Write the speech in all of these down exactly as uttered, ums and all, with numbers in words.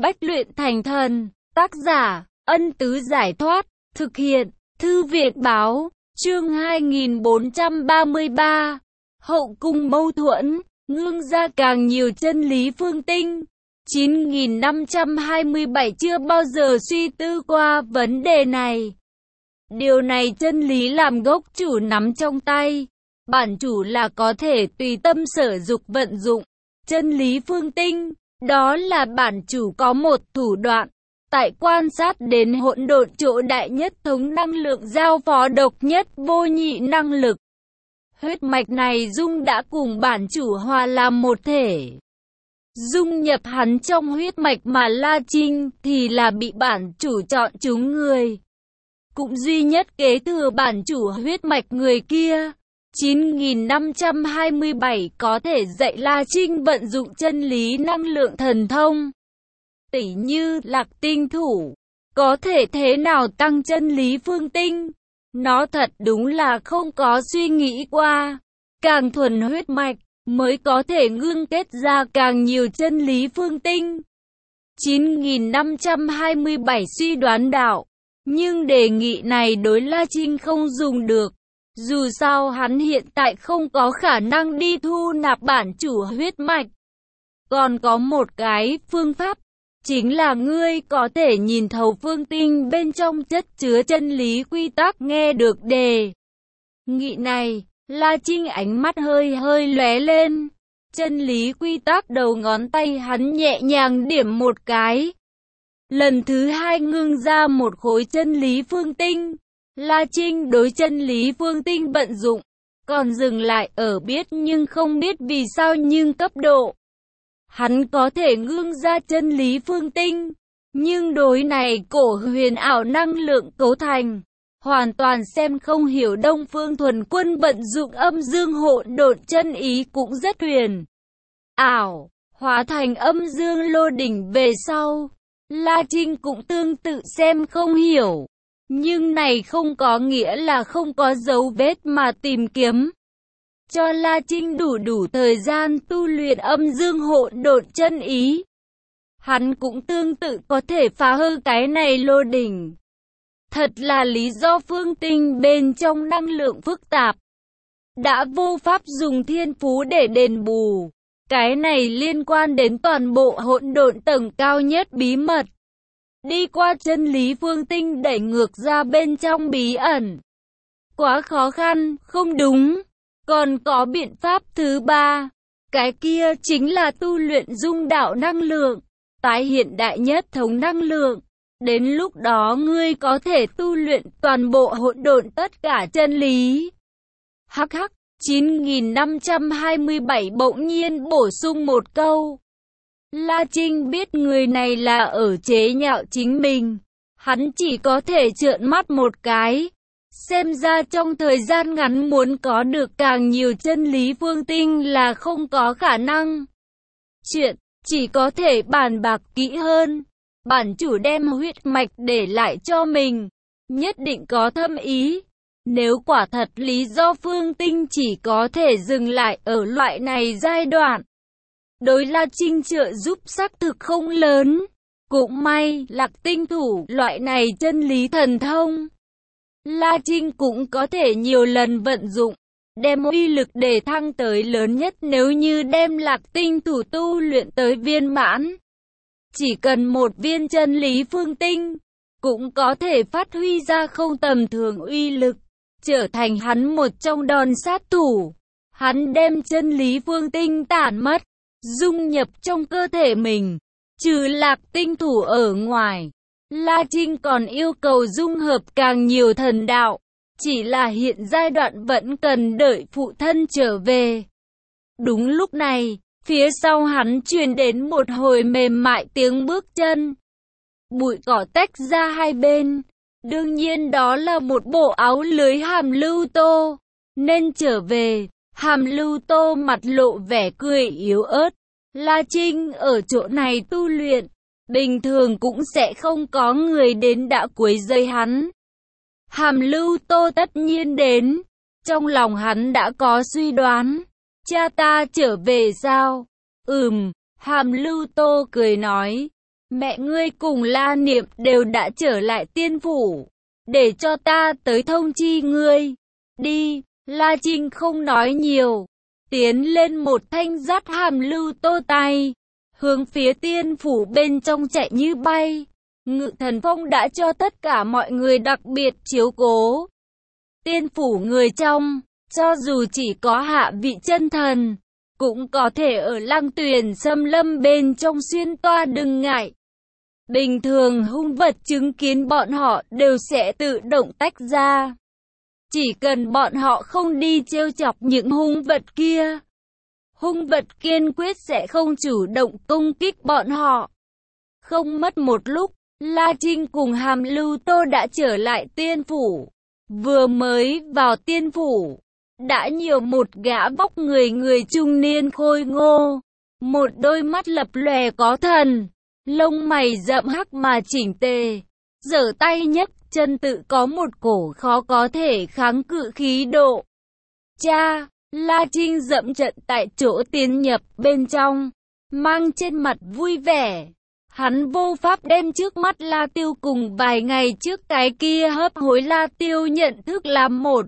Bách luyện thành thần. Tác giả, Ân Tứ Giải Thoát. Thực hiện, Thư viện Báo. Chương hai nghìn bốn trăm ba mươi ba. Hậu cung mâu thuẫn, ngương ra càng nhiều chân lý phương tinh. chín nghìn năm trăm hai mươi bảy chưa bao giờ suy tư qua vấn đề này. Điều này chân lý làm gốc chủ nắm trong tay. Bản chủ là có thể tùy tâm sở dục vận dụng. Chân lý phương tinh, đó là bản chủ có một thủ đoạn. Tại quan sát đến hỗn độn chỗ đại nhất thống năng lượng giao phó độc nhất vô nhị năng lực. Huyết mạch này Dung đã cùng bản chủ hòa làm một thể. Dung nhập hắn trong huyết mạch mà La Trinh thì là bị bản chủ chọn chúng người. Cũng duy nhất kế thừa bản chủ huyết mạch người kia. chín nghìn năm trăm hai mươi bảy có thể dạy La Trinh vận dụng chân lý năng lượng thần thông. Tỉ như Lạc Tinh Thủ, có thể thế nào tăng chân lý phương tinh? Nó thật đúng là không có suy nghĩ qua. Càng thuần huyết mạch, mới có thể ngưng kết ra càng nhiều chân lý phương tinh. chín nghìn năm trăm hai mươi bảy suy đoán đạo, nhưng đề nghị này đối La Trinh không dùng được. Dù sao hắn hiện tại không có khả năng đi thu nạp bản chủ huyết mạch. Còn có một cái phương pháp, chính là ngươi có thể nhìn thấu phương tinh bên trong chất chứa chân lý quy tắc. Nghe được đề nghị này, La Trinh ánh mắt hơi hơi lóe lên. Chân lý quy tắc đầu ngón tay hắn nhẹ nhàng điểm một cái. Lần thứ hai ngưng ra một khối chân lý phương tinh. La Trinh đối chân lý phương tinh vận dụng, còn dừng lại ở biết nhưng không biết vì sao nhưng cấp độ. Hắn có thể ngưng ra chân lý phương tinh, nhưng đối này cổ huyền ảo năng lượng cấu thành, hoàn toàn xem không hiểu. Đông Phương Thuần Quân vận dụng âm dương hỗn độn chân ý cũng rất huyền ảo, hóa thành âm dương lô đỉnh về sau. La Trinh cũng tương tự xem không hiểu. Nhưng này không có nghĩa là không có dấu vết mà tìm kiếm. Cho La Trinh đủ đủ thời gian tu luyện âm dương hỗn độn chân ý. Hắn cũng tương tự có thể phá hư cái này lô đỉnh. Thật là lý do phương tinh bên trong năng lượng phức tạp. Đã vô pháp dùng thiên phú để đền bù. Cái này liên quan đến toàn bộ hỗn độn tầng cao nhất bí mật. Đi qua chân lý phương tinh đẩy ngược ra bên trong bí ẩn. Quá khó khăn, không đúng. Còn có biện pháp thứ ba. Cái kia chính là tu luyện dung đạo năng lượng. Tái hiện đại nhất thống năng lượng. Đến lúc đó ngươi có thể tu luyện toàn bộ hỗn độn tất cả chân lý. Hắc hắc, chín nghìn năm trăm hai mươi bảy bỗng nhiên bổ sung một câu. La Trinh biết người này là ở chế nhạo chính mình. Hắn chỉ có thể trợn mắt một cái. Xem ra trong thời gian ngắn muốn có được càng nhiều chân lý phương tinh là không có khả năng. Chuyện chỉ có thể bàn bạc kỹ hơn. Bản chủ đem huyết mạch để lại cho mình, nhất định có thâm ý. Nếu quả thật lý do phương tinh chỉ có thể dừng lại ở loại này giai đoạn, đối La Trinh trợ giúp xác thực không lớn. Cũng may, Lạc Tinh Thủ loại này chân lý thần thông, La Trinh cũng có thể nhiều lần vận dụng, đem uy lực để thăng tới lớn nhất. Nếu như đem Lạc Tinh Thủ tu luyện tới viên mãn, chỉ cần một viên chân lý phương tinh, cũng có thể phát huy ra không tầm thường uy lực, trở thành hắn một trong đòn sát thủ. Hắn đem chân lý phương tinh tản mất, dung nhập trong cơ thể mình. Trừ Lạc Tinh Thủ ở ngoài, La Trinh còn yêu cầu dung hợp càng nhiều thần đạo. Chỉ là hiện giai đoạn vẫn cần đợi phụ thân trở về. Đúng lúc này, phía sau hắn truyền đến một hồi mềm mại tiếng bước chân. Bụi cỏ tách ra hai bên. Đương nhiên đó là một bộ áo lưới Hàm Lưu Tô. Nên trở về. Hàm Lưu Tô mặt lộ vẻ cười yếu ớt. La Trinh ở chỗ này tu luyện, bình thường cũng sẽ không có người đến đã quấy rầy hắn. Hàm Lưu Tô tất nhiên đến. Trong lòng hắn đã có suy đoán. Cha ta trở về sao? Ừm, Hàm Lưu Tô cười nói. mẹ ngươi cùng La Niệm đều đã trở lại tiên phủ, để cho ta tới thông chi ngươi. Đi, La Trinh không nói nhiều, tiến lên một thanh dắt Hàm Lưu Tô tay, hướng phía tiên phủ bên trong chạy như bay. Ngự Thần Phong đã cho tất cả mọi người đặc biệt chiếu cố. Tiên phủ người trong, cho dù chỉ có hạ vị chân thần, cũng có thể ở Lăng Tuyền xâm lâm bên trong xuyên toa đừng ngại. Bình thường hung vật chứng kiến bọn họ đều sẽ tự động tách ra. Chỉ cần bọn họ không đi trêu chọc những hung vật kia, hung vật kiên quyết sẽ không chủ động công kích bọn họ. Không mất một lúc, La Trinh cùng Hàm Lưu Tô đã trở lại tiên phủ. Vừa mới vào tiên phủ, đã nhiều một gã vóc người người trung niên khôi ngô, một đôi mắt lập lòe có thần, lông mày rậm hắc mà chỉnh tề, giở tay nhấc chân tự có một cổ khó có thể kháng cự khí độ. Cha, La Trinh dậm trận tại chỗ tiến nhập bên trong, mang trên mặt vui vẻ. Hắn vô pháp đem trước mắt La Tiêu cùng vài ngày trước cái kia hấp hối La Tiêu nhận thức làm một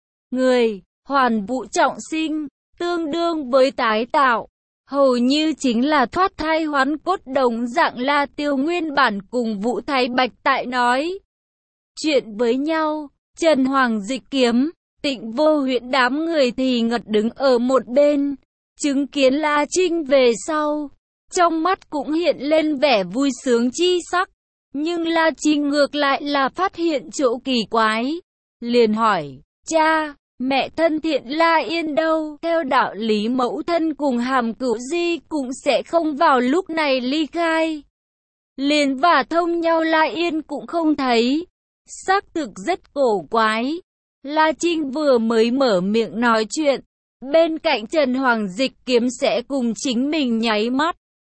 người, hoàn vũ trọng sinh, tương đương với tái tạo. Hầu như chính là thoát thai hoán cốt đồng dạng. La Tiêu nguyên bản cùng Vũ Thái Bạch tại nói chuyện với nhau. Trần Hoàng Dịch Kiếm, Tịnh Vô Huyễn đám người thì ngật đứng ở một bên, chứng kiến La Trinh về sau, trong mắt cũng hiện lên vẻ vui sướng chi sắc. Nhưng La Trinh ngược lại là phát hiện chỗ kỳ quái, liền hỏi: cha, mẹ thân thiện La Yên đâu? Theo đạo lý mẫu thân cùng Hàm Cửu Di cũng sẽ không vào lúc này ly khai. Liền và thông nhau La Yên cũng không thấy. Xác thực rất cổ quái. La Trinh vừa mới mở miệng nói chuyện, bên cạnh Trần Hoàng Dịch Kiếm sẽ cùng chính mình nháy mắt.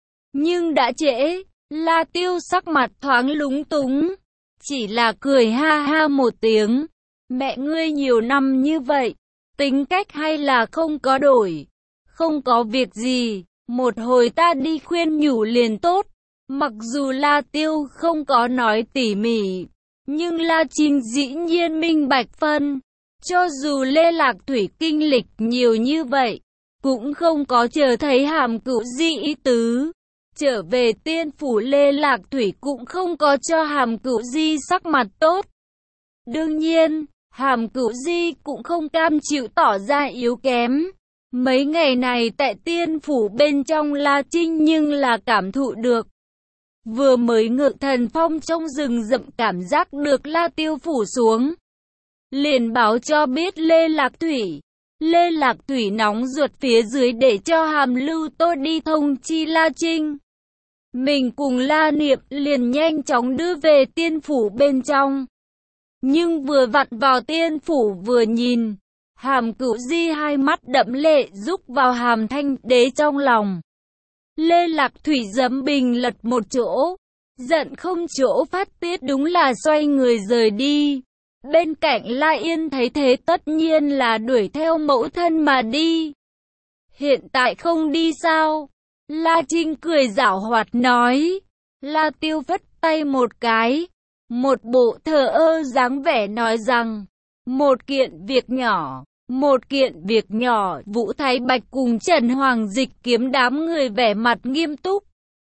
Nhưng đã trễ, La Tiêu sắc mặt thoáng lúng túng, chỉ là cười ha ha một tiếng. Mẹ ngươi nhiều năm như vậy, tính cách hay là không có đổi? Không có việc gì, một hồi ta đi khuyên nhủ liền tốt. Mặc dù La Tiêu không có nói tỉ mỉ, nhưng La Trinh dĩ nhiên minh bạch phân. Cho dù Lê Lạc Thủy kinh lịch nhiều như vậy, cũng không có chờ thấy Hàm Cửu Di ý tứ. Trở về tiên phủ Lê Lạc Thủy cũng không có cho Hàm Cửu Di sắc mặt tốt. Đương nhiên, Hàm Cửu Di cũng không cam chịu tỏ ra yếu kém. Mấy ngày này tại tiên phủ bên trong La Trinh nhưng là cảm thụ được. Vừa mới Ngự Thần Phong trong rừng rậm cảm giác được La Tiêu phủ xuống, liền báo cho biết Lê Lạc Thủy. Lê Lạc Thủy nóng ruột phía dưới để cho Hàm Lưu Tô đi thông chi La Trinh. Mình cùng La Niệm liền nhanh chóng đưa về tiên phủ bên trong. Nhưng vừa vặn vào tiên phủ vừa nhìn, Hàm Cửu Di hai mắt đẫm lệ rúc vào Hàm Thanh Đế trong lòng. Lê Lạc Thủy giấm bình lật một chỗ, giận không chỗ phát tiết, đúng là xoay người rời đi. Bên cạnh La Yên thấy thế tất nhiên là đuổi theo mẫu thân mà đi. Hiện tại không đi sao? La Trinh cười giảo hoạt nói. La Tiêu vất tay một cái, một bộ thờ ơ dáng vẻ nói rằng, một kiện việc nhỏ, một kiện việc nhỏ. Vũ Thái Bạch cùng Trần Hoàng Dịch Kiếm đám người vẻ mặt nghiêm túc,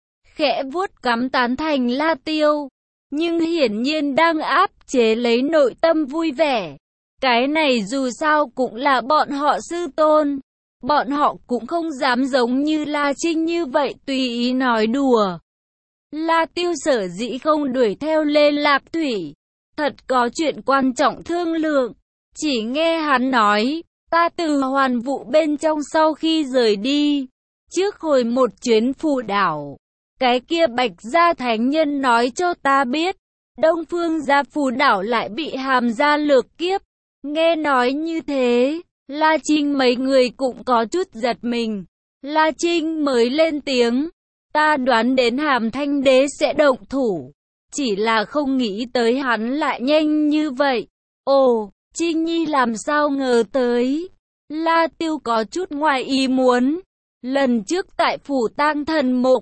khẽ vuốt cắm tán thành La Tiêu, nhưng hiển nhiên đang áp chế lấy nội tâm vui vẻ. Cái này dù sao cũng là bọn họ sư tôn, bọn họ cũng không dám giống như La Trinh như vậy tùy ý nói đùa. La Tiêu sở dĩ không đuổi theo Lê Lạc Thủy, thật có chuyện quan trọng thương lượng. Chỉ nghe hắn nói, ta từ Hoàn Vũ bên trong sau khi rời đi, trước hồi một chuyến phù đảo, cái kia Bạch Gia Thánh Nhân nói cho ta biết, Đông Phương Gia phù đảo lại bị Hàm gia lược kiếp. Nghe nói như thế, La Trinh mấy người cũng có chút giật mình. La Trinh mới lên tiếng, ta đoán đến Hàm Thanh Đế sẽ động thủ, chỉ là không nghĩ tới hắn lại nhanh như vậy. Ồ, Trinh Nhi làm sao ngờ tới? La Tiêu có chút ngoài ý muốn. Lần trước tại phủ Tang Thần Mục,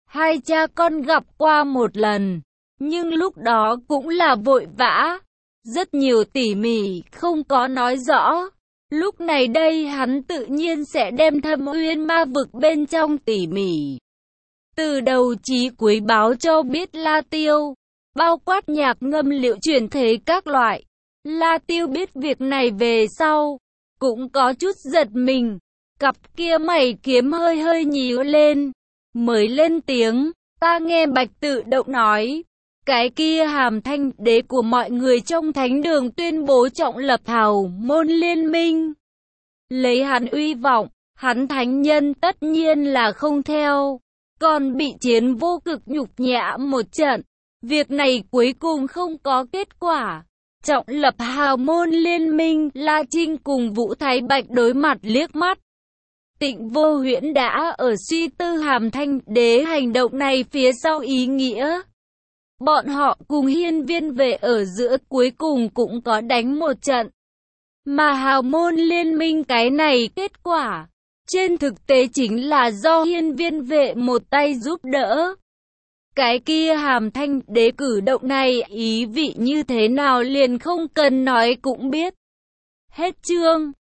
Hai cha con gặp qua một lần, nhưng lúc đó cũng là vội vã, rất nhiều tỉ mỉ, không có nói rõ. Lúc này đây hắn tự nhiên sẽ đem Thâm Uyên Ma Vực bên trong tỉ mỉ, từ đầu chí cuối báo cho biết La Tiêu, bao quát nhạc ngâm liệu chuyển thế các loại. La Tiêu biết việc này về sau, cũng có chút giật mình, cặp kia mày kiếm hơi hơi nhíu lên, mới lên tiếng, ta nghe Bạch Tự Động nói, cái kia Hàm Thanh Đế của mọi người trong thánh đường tuyên bố trọng lập hào môn liên minh. Lấy hắn uy vọng, hắn thánh nhân tất nhiên là không theo, còn bị Chiến Vô Cực nhục nhã một trận. Việc này cuối cùng không có kết quả. Trọng lập hào môn liên minh, La Trinh cùng Vũ Thái Bạch đối mặt liếc mắt. Tịnh Vô Huyễn đã ở suy tư Hàm Thanh Đế hành động này phía sau ý nghĩa. Bọn họ cùng Hiên Viên Vệ ở giữa cuối cùng cũng có đánh một trận. Mà hào môn liên minh cái này kết quả, trên thực tế chính là do Hiên Viên Vệ một tay giúp đỡ. Cái kia Hàm Thanh Đế cử động này ý vị như thế nào liền không cần nói cũng biết. Hết chương.